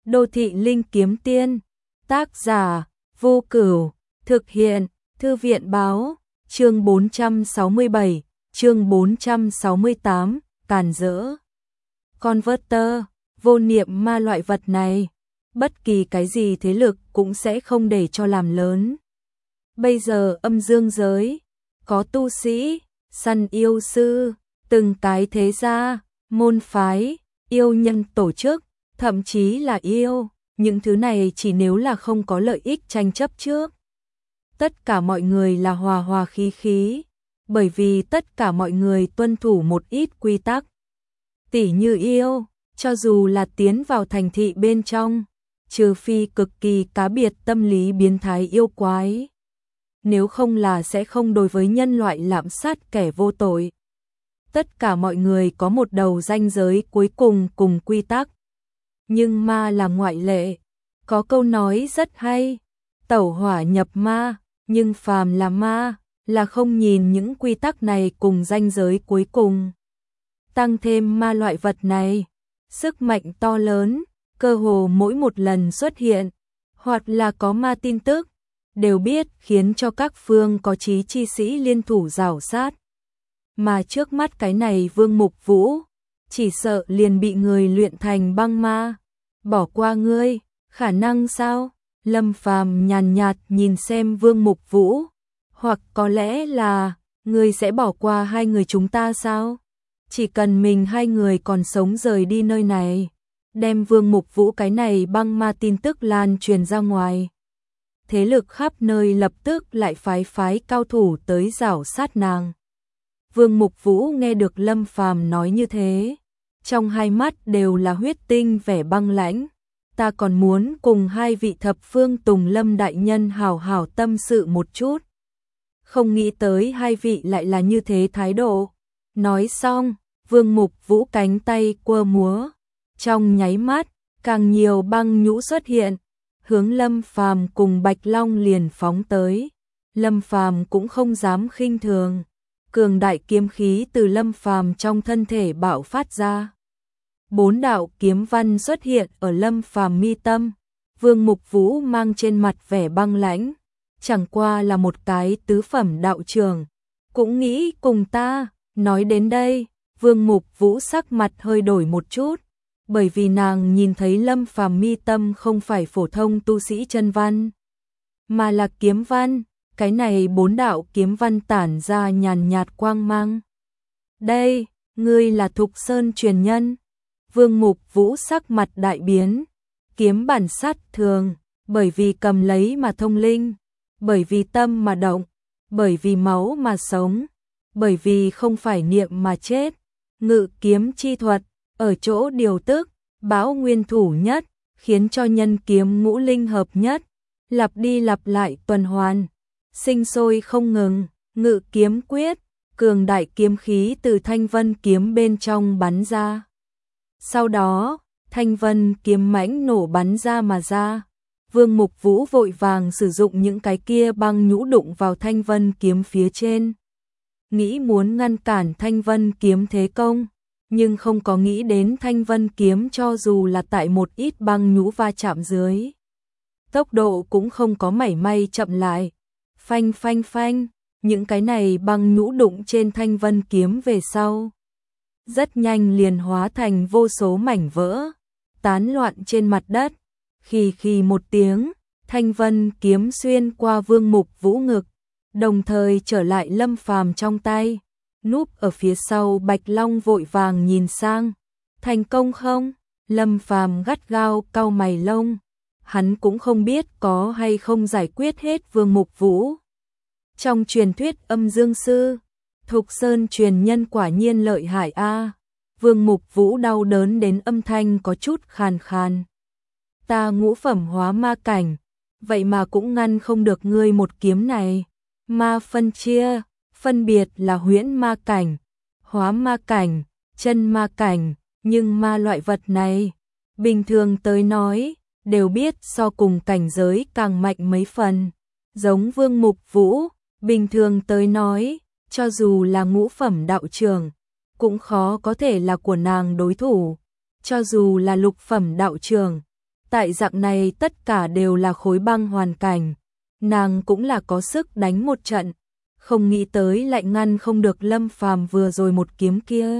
Đô thị linh kiếm tiên. Tác giả: Vô Cửu. Thực hiện: Thư viện báo. Chương 467, chương 468, càn rỡ. Converter, vô niệm ma loại vật này, bất kỳ cái gì thế lực cũng sẽ không để cho làm lớn. Bây giờ âm dương giới, có tu sĩ, săn yêu sư, từng cái thế gia, môn phái, yêu nhân tổ chức, thậm chí là yêu, những thứ này chỉ nếu là không có lợi ích tranh chấp trước. Tất cả mọi người là hòa hòa khí khí, bởi vì tất cả mọi người tuân thủ một ít quy tắc. Tỉ như yêu, cho dù là tiến vào thành thị bên trong, trừ phi cực kỳ cá biệt tâm lý biến thái yêu quái. Nếu không là sẽ không đối với nhân loại lạm sát kẻ vô tội. Tất cả mọi người có một đầu ranh giới cuối cùng cùng quy tắc. Nhưng ma là ngoại lệ. Có câu nói rất hay, tẩu hỏa nhập ma, nhưng phàm là ma, là không nhìn những quy tắc này cùng ranh giới cuối cùng. Tăng thêm ma loại vật này, sức mạnh to lớn, cơ hồ mỗi một lần xuất hiện, hoặc là có ma tin tức, đều biết khiến cho các phương có chí chi sĩ liên thủ rảo sát. Mà trước mắt cái này Vương Mục Vũ, chỉ sợ liền bị người luyện thành băng ma. Bỏ qua ngươi, khả năng sao? Lâm Phàm nhàn nhạt nhìn xem Vương Mục Vũ, hoặc có lẽ là ngươi sẽ bỏ qua hai người chúng ta sao? Chỉ cần mình hai người còn sống rời đi nơi này, đem Vương Mục Vũ cái này băng ma tin tức lan truyền ra ngoài. Thế lực khắp nơi lập tức lại phái cao thủ tới rảo sát nàng. Vương Mục Vũ nghe được Lâm Phàm nói như thế, trong hai mắt đều là huyết tinh vẻ băng lãnh. Ta còn muốn cùng hai vị thập phương Tùng Lâm đại nhân hảo hảo tâm sự một chút. Không nghĩ tới hai vị lại là như thế thái độ. Nói xong, Vương Mục Vũ cánh tay quơ múa. Trong nháy mắt, càng nhiều băng nhũ xuất hiện, hướng Lâm Phàm cùng Bạch Long liền phóng tới. Lâm Phàm cũng không dám khinh thường. Cường đại kiếm khí từ Lâm Phàm trong thân thể bạo phát ra. 4 đạo kiếm văn xuất hiện ở Lâm Phàm mi tâm. Vương Mục Vũ mang trên mặt vẻ băng lãnh, chẳng qua là một cái tứ phẩm đạo trường, cũng nghĩ cùng ta. Nói đến đây, Vương Mục Vũ sắc mặt hơi đổi một chút, bởi vì nàng nhìn thấy Lâm Phàm mi tâm không phải phổ thông tu sĩ chân văn, mà là kiếm văn. Cái này 4 đạo kiếm văn tản ra nhàn nhạt quang mang. Đây, ngươi là Thục Sơn truyền nhân. Vương Mục Vũ sắc mặt đại biến, kiếm bản sát thường, bởi vì cầm lấy mà thông linh, bởi vì tâm mà động, bởi vì máu mà sống, bởi vì không phải niệm mà chết. Ngự kiếm chi thuật, ở chỗ điều tức, bão nguyên thủ nhất, khiến cho nhân kiếm ngũ linh hợp nhất, lặp đi lặp lại tuần hoàn, sinh sôi không ngừng. Ngự kiếm quyết, cường đại kiếm khí từ thanh vân kiếm bên trong bắn ra. Sau đó, thanh vân kiếm mãnh nổ bắn ra mà ra. Vương Mục Vũ vội vàng sử dụng những cái kia băng nhũ đụng vào thanh vân kiếm phía trên, nghĩ muốn ngăn cản thanh vân kiếm thế công, nhưng không có nghĩ đến thanh vân kiếm cho dù là tại một ít băng nhũ va chạm dưới, tốc độ cũng không có mảy may chậm lại. Phanh phanh phanh, những cái này băng nhũ đụng trên thanh vân kiếm về sau, rất nhanh liền hóa thành vô số mảnh vỡ, tán loạn trên mặt đất. Khì khì một tiếng, thanh vân kiếm xuyên qua Vương Mục Vũ ngực, đồng thời trở lại Lâm Phàm trong tay. Núp ở phía sau Bạch Long vội vàng nhìn sang. Thành công không? Lâm Phàm gắt gao cau mày lông. Hắn cũng không biết có hay không giải quyết hết Vương Mục Vũ. Trong truyền thuyết âm dương sư, Thục Sơn truyền nhân quả nhiên lợi hại a. Vương Mục Vũ đau đớn đến âm thanh có chút khàn khàn. Ta ngũ phẩm hóa ma cảnh, vậy mà cũng ngăn không được ngươi một kiếm này. Ma phân chia, phân biệt là huyễn ma cảnh, hóa ma cảnh, chân ma cảnh, nhưng ma loại vật này, bình thường tới nói, đều biết so cùng cảnh giới càng mạnh mấy phần. Giống Vương Mục Vũ, bình thường tới nói, cho dù là ngũ phẩm đạo trường, cũng khó có thể là của nàng đối thủ. Cho dù là lục phẩm đạo trường, Tại dạng này tất cả đều là khối băng hoàn cảnh, nàng cũng là có sức đánh một trận, không nghĩ tới lại ngăn không được Lâm Phàm vừa rồi một kiếm kia.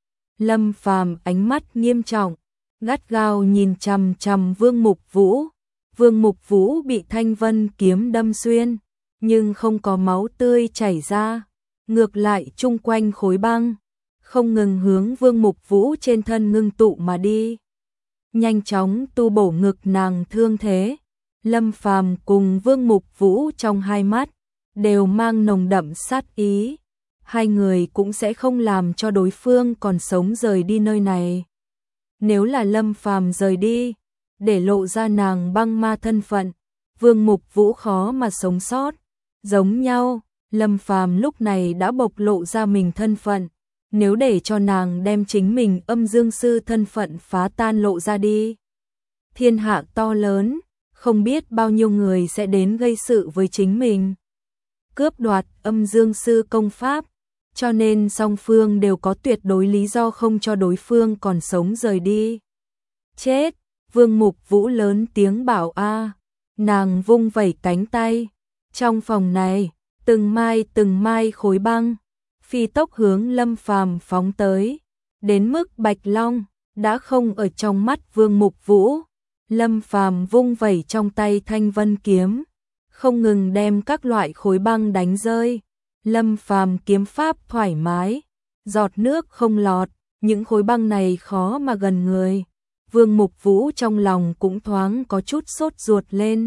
Lâm Phàm ánh mắt nghiêm trọng, gắt gao nhìn chằm chằm Vương Mục Vũ. Vương Mục Vũ bị Thanh Vân kiếm đâm xuyên, nhưng không có máu tươi chảy ra, ngược lại chung quanh khối băng không ngừng hướng Vương Mục Vũ trên thân ngưng tụ mà đi, nhanh chóng tu bổ ngực nàng thương thế. Lâm Phàm cùng Vương Mục Vũ trong hai mắt đều mang nồng đậm sát ý, hai người cũng sẽ không làm cho đối phương còn sống rời đi nơi này. Nếu là Lâm Phàm rời đi, để lộ ra nàng băng ma thân phận, Vương Mục Vũ khó mà sống sót. Giống nhau, Lâm Phàm lúc này đã bộc lộ ra mình thân phận, nếu để cho nàng đem chính mình âm dương sư thân phận phá tan lộ ra đi, thiên hạ to lớn, không biết bao nhiêu người sẽ đến gây sự với chính mình, cướp đoạt âm dương sư công pháp, cho nên song phương đều có tuyệt đối lý do không cho đối phương còn sống rời đi. Chết! Vương Mục Vũ lớn tiếng bảo a, nàng vung vẩy cánh tay, trong phòng này, từng mai khối băng phi tốc hướng Lâm Phàm phóng tới, đến mức Bạch Long đã không ở trong mắt Vương Mục Vũ. Lâm Phàm vung vẩy trong tay Thanh Vân kiếm, không ngừng đem các loại khối băng đánh rơi. Lâm Phàm kiếm pháp thoải mái, giọt nước không lọt, những khối băng này khó mà gần người. Vương Mục Vũ trong lòng cũng thoáng có chút sốt ruột lên.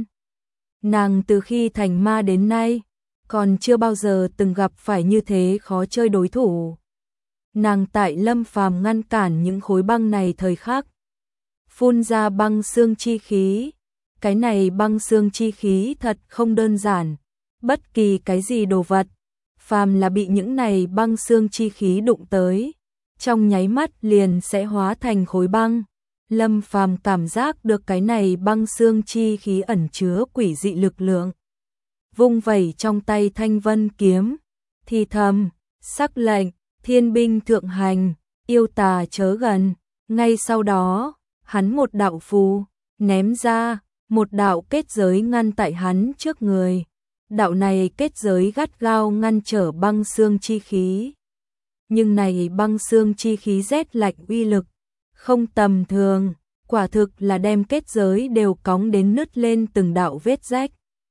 Nàng từ khi thành ma đến nay, còn chưa bao giờ từng gặp phải như thế khó chơi đối thủ. Nàng tại Lâm Phàm ngăn cản những khối băng này thời khắc, phun ra băng xương chi khí. Cái này băng xương chi khí thật không đơn giản, bất kỳ cái gì đồ vật, phàm là bị những này băng xương chi khí đụng tới, trong nháy mắt liền sẽ hóa thành khối băng. Lâm Phàm cảm giác được cái này băng xương chi khí ẩn chứa quỷ dị lực lượng. Vung vẩy trong tay Thanh Vân kiếm, thì thầm, sắc lệnh, thiên binh thượng hành, yêu tà chớ gần. Ngay sau đó, hắn một đạo phù ném ra, một đạo kết giới ngăn tại hắn trước người. Đạo này kết giới gắt gao ngăn trở băng xương chi khí. Nhưng này băng xương chi khí rét lạnh uy lực không tầm thường, quả thực là đem kết giới đều cóng đến nứt lên từng đạo vết rách.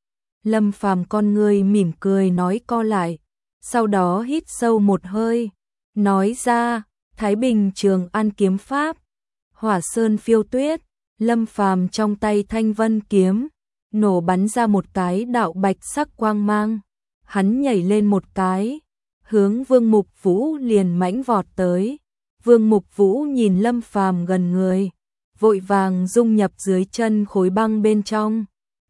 Lâm Phàm con người mỉm cười nói co lại, sau đó hít sâu một hơi, nói ra, Thái Bình Trường An kiếm pháp, Hỏa Sơn Phiêu Tuyết. Lâm Phàm trong tay Thanh Vân kiếm nổ bắn ra một cái đạo bạch sắc quang mang, hắn nhảy lên một cái, hướng Vương Mục Vũ liền mãnh vọt tới. Vương Mục Vũ nhìn Lâm Phàm gần người, vội vàng dung nhập dưới chân khối băng bên trong.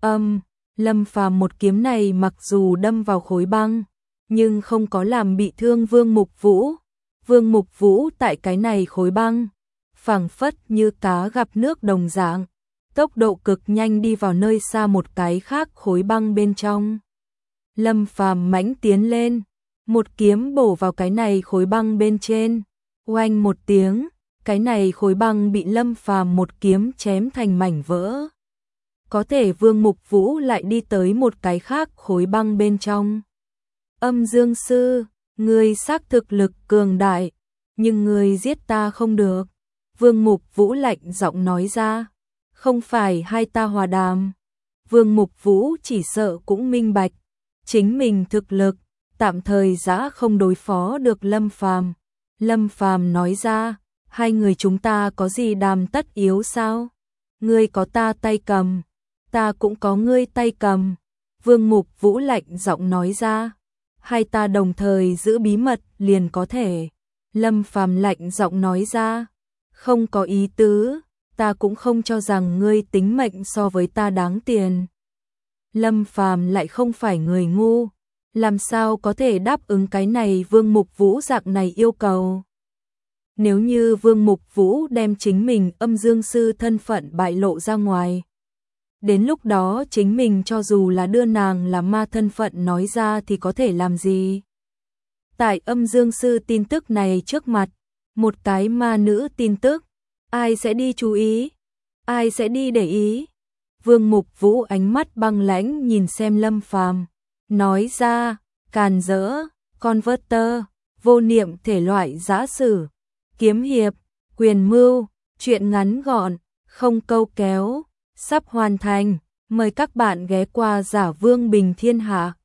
Lâm Phàm một kiếm này mặc dù đâm vào khối băng, nhưng không có làm bị thương Vương Mục Vũ. Vương Mục Vũ tại cái này khối băng, phảng phất như cá gặp nước đồng dạng, tốc độ cực nhanh đi vào nơi xa một cái khác khối băng bên trong. Lâm Phàm mãnh tiến lên, một kiếm bổ vào cái này khối băng bên trên. Oanh một tiếng, cái này khối băng bị Lâm Phàm một kiếm chém thành mảnh vỡ. Có thể Vương Mục Vũ lại đi tới một cái khác khối băng bên trong. Âm Dương Sư, ngươi xác thực lực cường đại, nhưng ngươi giết ta không được. Vương Mục Vũ lạnh giọng nói ra, không phải hai ta hòa đàm. Vương Mục Vũ chỉ sợ cũng minh bạch, chính mình thực lực, tạm thời đã không đối phó được Lâm Phàm. Lâm Phàm nói ra, hai người chúng ta có gì đàm tất yếu sao? Ngươi có ta tay cầm, ta cũng có ngươi tay cầm. Vương Mục Vũ lạnh giọng nói ra, hai ta đồng thời giữ bí mật liền có thể. Lâm Phàm lạnh giọng nói ra, không có ý tứ, ta cũng không cho rằng ngươi tính mệnh so với ta đáng tiền. Lâm Phàm lại không phải người ngu, làm sao có thể đáp ứng cái này Vương Mục Vũ dạng này yêu cầu. Nếu như Vương Mục Vũ đem chính mình âm dương sư thân phận bại lộ ra ngoài, đến lúc đó chính mình cho dù là đưa nàng là ma thân phận nói ra thì có thể làm gì? Tại âm dương sư tin tức này trước mặt, một cái ma nữ tin tức, ai sẽ đi chú ý? ai sẽ đi để ý. Vương Mục Vũ ánh mắt băng lãnh nhìn xem Lâm Phàm, nói ra, càn rỡ, converter, vô niệm thể loại giã sử, kiếm hiệp, quyền mưu, truyện ngắn gọn, không câu kéo, sắp hoàn thành, mời các bạn ghé qua Giả Vương Bình Thiên Hạ.